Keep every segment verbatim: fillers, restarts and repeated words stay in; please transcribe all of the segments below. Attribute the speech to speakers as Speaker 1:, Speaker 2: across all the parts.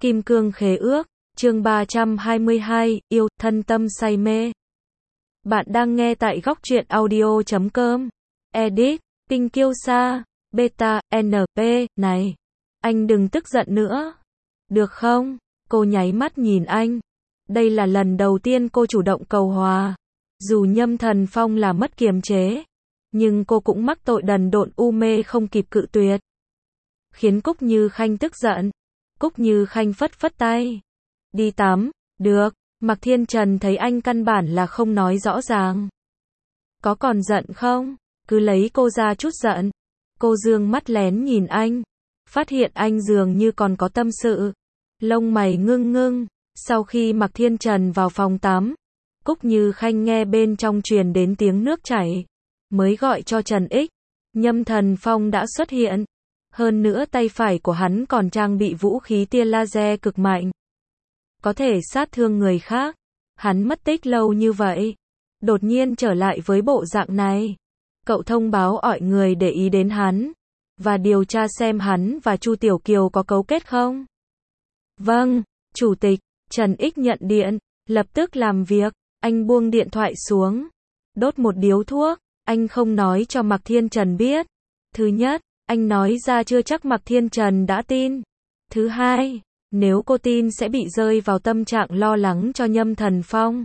Speaker 1: Kim cương khế ước, chương ba trăm hai mươi hai, yêu, thân tâm say mê. Bạn đang nghe tại góc truyện audio chấm com. Edit, Kinh Kiêu Sa, Beta, en pê, này. Anh đừng tức giận nữa. Được không? Cô nháy mắt nhìn anh. Đây là lần đầu tiên cô chủ động cầu hòa. Dù Nhâm Thần Phong là mất kiềm chế, nhưng cô cũng mắc tội đần độn u mê không kịp cự tuyệt. Khiến Cúc Như Khanh tức giận. Cúc Như Khanh phất phất tay. Đi tắm, được. Mạc Thiên Trần thấy anh căn bản là không nói rõ ràng. Có còn giận không? Cứ lấy cô ra chút giận. Cô dương mắt lén nhìn anh. Phát hiện anh dường như còn có tâm sự. Lông mày ngưng ngưng. Sau khi Mạc Thiên Trần vào phòng tắm, Cúc Như Khanh nghe bên trong truyền đến tiếng nước chảy. Mới gọi cho Trần Ích. Nhâm Thần Phong đã xuất hiện. Hơn nữa tay phải của hắn còn trang bị vũ khí tia laser cực mạnh. Có thể sát thương người khác. Hắn mất tích lâu như vậy. Đột nhiên trở lại với bộ dạng này. Cậu thông báo mọi người để ý đến hắn. Và điều tra xem hắn và Chu Tiểu Kiều có cấu kết không? Vâng, Chủ tịch. Trần Ích nhận điện. Lập tức làm việc. Anh buông điện thoại xuống. Đốt một điếu thuốc. Anh không nói cho Mạc Thiên Trần biết. Thứ nhất, anh nói ra chưa chắc Mạc Thiên Trần đã tin. Thứ hai, nếu cô tin sẽ bị rơi vào tâm trạng lo lắng cho Nhâm Thần Phong.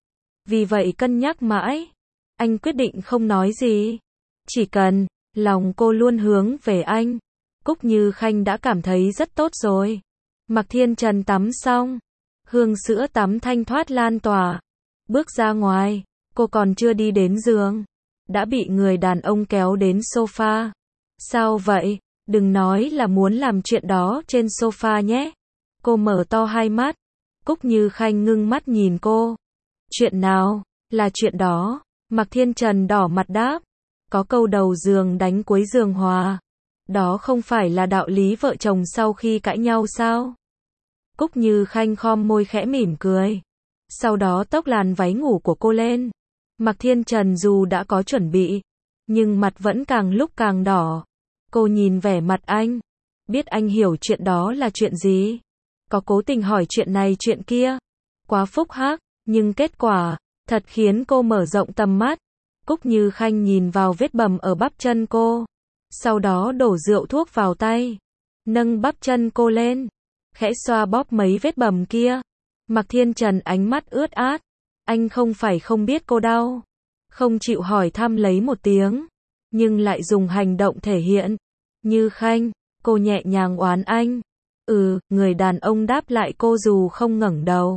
Speaker 1: Vì vậy cân nhắc mãi, anh quyết định không nói gì. Chỉ cần lòng cô luôn hướng về anh, Cúc Như Khanh đã cảm thấy rất tốt rồi. Mạc Thiên Trần tắm xong, hương sữa tắm thanh thoát lan tỏa. Bước ra ngoài, cô còn chưa đi đến giường, đã bị người đàn ông kéo đến sofa. Sao vậy? Đừng nói là muốn làm chuyện đó trên sofa nhé. Cô mở to hai mắt. Cúc Như Khanh ngưng mắt nhìn cô. Chuyện nào? Là chuyện đó. Mạc Thiên Trần đỏ mặt đáp. Có câu đầu giường đánh cuối giường hòa. Đó không phải là đạo lý vợ chồng sau khi cãi nhau sao? Cúc Như Khanh khom môi khẽ mỉm cười. Sau đó tóc làn váy ngủ của cô lên. Mạc Thiên Trần dù đã có chuẩn bị, nhưng mặt vẫn càng lúc càng đỏ. Cô nhìn vẻ mặt anh. Biết anh hiểu chuyện đó là chuyện gì. Có cố tình hỏi chuyện này chuyện kia. Quá phúc hắc, nhưng kết quả thật khiến cô mở rộng tầm mắt. Cúc Như Khanh nhìn vào vết bầm ở bắp chân cô. Sau đó đổ rượu thuốc vào tay. Nâng bắp chân cô lên. Khẽ xoa bóp mấy vết bầm kia. Mạc Thiên Trần ánh mắt ướt át. Anh không phải không biết cô đau. Không chịu hỏi thăm lấy một tiếng. Nhưng lại dùng hành động thể hiện. Như Khanh, cô nhẹ nhàng oán anh. Ừ, người đàn ông đáp lại cô dù không ngẩng đầu.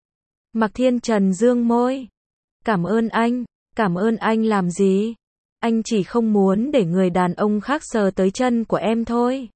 Speaker 1: Mạc Thiên Trần dương môi. Cảm ơn anh. Cảm ơn anh làm gì? Anh chỉ không muốn để người đàn ông khác sờ tới chân của em thôi.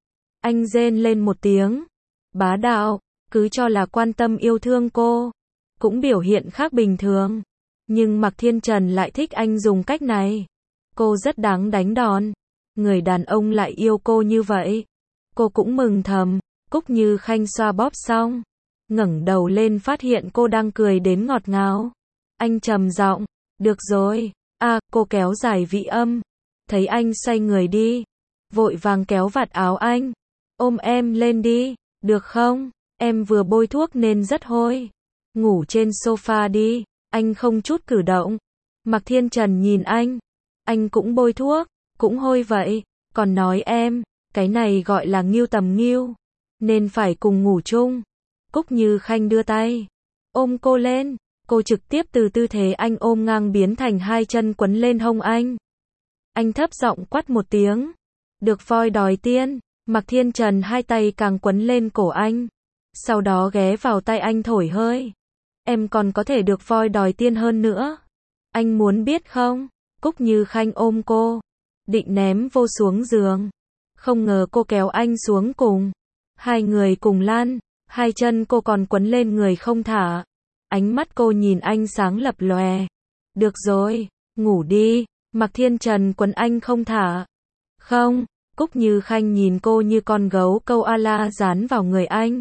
Speaker 1: Anh rên lên một tiếng. Bá đạo, cứ cho là quan tâm yêu thương cô. Cũng biểu hiện khác bình thường. Nhưng Mạc Thiên Trần lại thích anh dùng cách này. Cô rất đáng đánh đòn. Người đàn ông lại yêu cô như vậy. Cô cũng mừng thầm. Cúc Như Khanh xoa bóp xong, ngẩng đầu lên phát hiện cô đang cười đến ngọt ngào. Anh trầm giọng, được rồi. À, cô kéo dài vị âm. Thấy anh xoay người đi, vội vàng kéo vạt áo anh. Ôm em lên đi, được không? Em vừa bôi thuốc nên rất hôi. Ngủ trên sofa đi. Anh không chút cử động. Mạc Thiên Trần nhìn anh. Anh cũng bôi thuốc, cũng hôi vậy. Còn nói em, cái này gọi là nghiêu tầm nghiêu. Nên phải cùng ngủ chung. Cúc Như Khanh đưa tay. Ôm cô lên. Cô trực tiếp từ tư thế anh ôm ngang biến thành hai chân quấn lên hông anh. Anh thấp giọng quát một tiếng. Được voi đòi tiên. Mạc Thiên Trần hai tay càng quấn lên cổ anh. Sau đó ghé vào tay anh thổi hơi. Em còn có thể được voi đòi tiên hơn nữa. Anh muốn biết không? Cúc Như Khanh ôm cô. Định ném vô xuống giường. Không ngờ cô kéo anh xuống cùng. Hai người cùng lăn. Hai chân cô còn quấn lên người không thả. Ánh mắt cô nhìn anh sáng lập lòe. Được rồi, ngủ đi. Mạc Thiên Trần quấn anh không thả. Không. Cúc Như Khanh nhìn cô như con gấu câu ala dán vào người anh.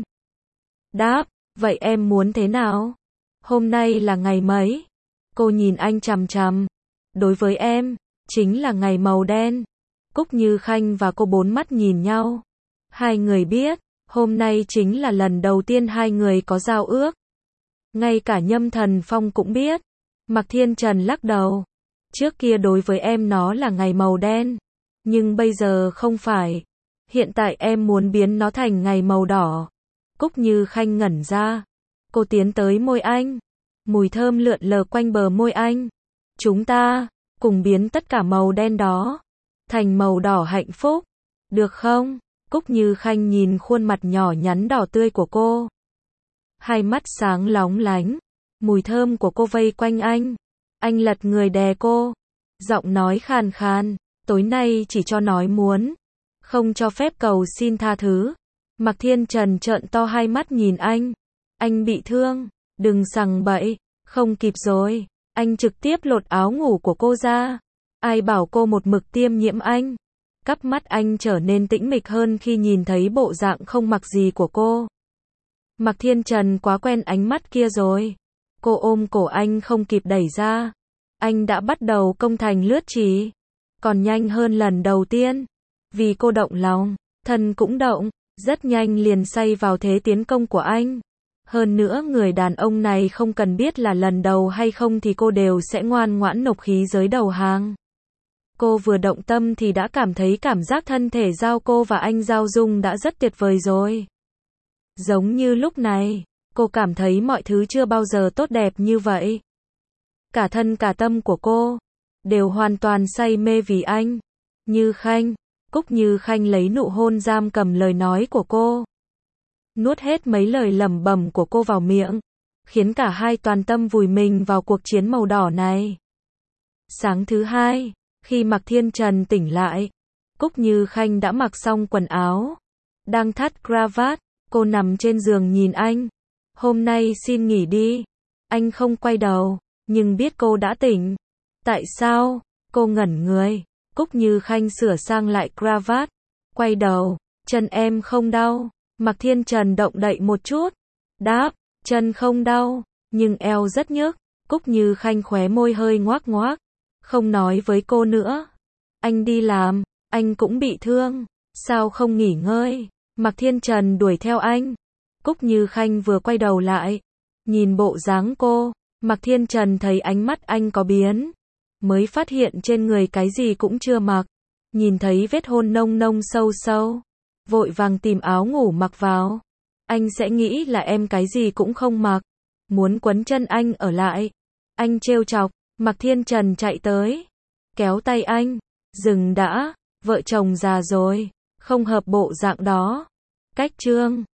Speaker 1: Đáp, vậy em muốn thế nào? Hôm nay là ngày mấy? Cô nhìn anh chằm chằm. Đối với em, chính là ngày màu đen. Cúc Như Khanh và cô bốn mắt nhìn nhau. Hai người biết, Hôm nay chính là lần đầu tiên hai người có giao ước. Ngay cả Nhâm Thần Phong cũng biết. Mạc Thiên Trần lắc đầu. Trước kia đối với em nó là ngày màu đen. Nhưng bây giờ không phải. Hiện tại em muốn biến nó thành ngày màu đỏ. Cúc Như Khanh ngẩn ra. Cô tiến tới môi anh. Mùi thơm lượn lờ quanh bờ môi anh. Chúng ta, cùng biến tất cả màu đen đó. Thành màu đỏ hạnh phúc. Được không? Cúc Như Khanh nhìn khuôn mặt nhỏ nhắn đỏ tươi của cô. Hai mắt sáng lóng lánh. Mùi thơm của cô vây quanh anh. Anh lật người đè cô. Giọng nói khàn khàn. Tối nay chỉ cho nói muốn. Không cho phép cầu xin tha thứ. Mạc Thiên Trần trợn to hai mắt nhìn anh. Anh bị thương. Đừng sằng bậy. Không kịp rồi. Anh trực tiếp lột áo ngủ của cô ra. Ai bảo cô một mực tiêm nhiễm anh. Cắp mắt anh trở nên tĩnh mịch hơn khi nhìn thấy bộ dạng không mặc gì của cô. Mạc Thiên Trần quá quen ánh mắt kia rồi. Cô ôm cổ anh không kịp đẩy ra. Anh đã bắt đầu công thành lướt chỉ. Còn nhanh hơn lần đầu tiên. Vì cô động lòng, thân cũng động. Rất nhanh liền say vào thế tiến công của anh. Hơn nữa người đàn ông này không cần biết là lần đầu hay không thì cô đều sẽ ngoan ngoãn nộp khí giới đầu hàng. Cô vừa động tâm thì đã cảm thấy cảm giác thân thể giao cô và anh giao dung đã rất tuyệt vời rồi. Giống như lúc này, cô cảm thấy mọi thứ chưa bao giờ tốt đẹp như vậy. Cả thân cả tâm của cô đều hoàn toàn say mê vì anh. Như Khanh, Cúc Như Khanh lấy nụ hôn giam cầm lời nói của cô. Nuốt hết mấy lời lẩm bẩm của cô vào miệng, khiến cả hai toàn tâm vùi mình vào cuộc chiến màu đỏ này. Sáng thứ hai, khi Mạc Thiên Trần tỉnh lại, Cúc Như Khanh đã mặc xong quần áo, đang thắt cravat, cô nằm trên giường nhìn anh. Hôm nay xin nghỉ đi. Anh không quay đầu, nhưng biết cô đã tỉnh. Tại sao? Cô ngẩn người. Cúc Như Khanh sửa sang lại cravat, quay đầu, chân em không đau. Mạc Thiên Trần động đậy một chút, đáp, chân không đau, nhưng eo rất nhức. Cúc Như Khanh khóe môi hơi ngoác ngoác, không nói với cô nữa. Anh đi làm, anh cũng bị thương, sao không nghỉ ngơi? Mạc Thiên Trần đuổi theo anh. Cúc Như Khanh vừa quay đầu lại, nhìn bộ dáng cô, Mạc Thiên Trần thấy ánh mắt anh có biến, mới phát hiện trên người cái gì cũng chưa mặc, nhìn thấy vết hôn nông nông sâu sâu, vội vàng tìm áo ngủ mặc vào. Anh sẽ nghĩ là em cái gì cũng không mặc, muốn quấn chân anh ở lại. Anh trêu chọc. Mạc Thiên Trần chạy tới, kéo tay anh, dừng đã, vợ chồng già rồi, không hợp bộ dạng đó. Cách chương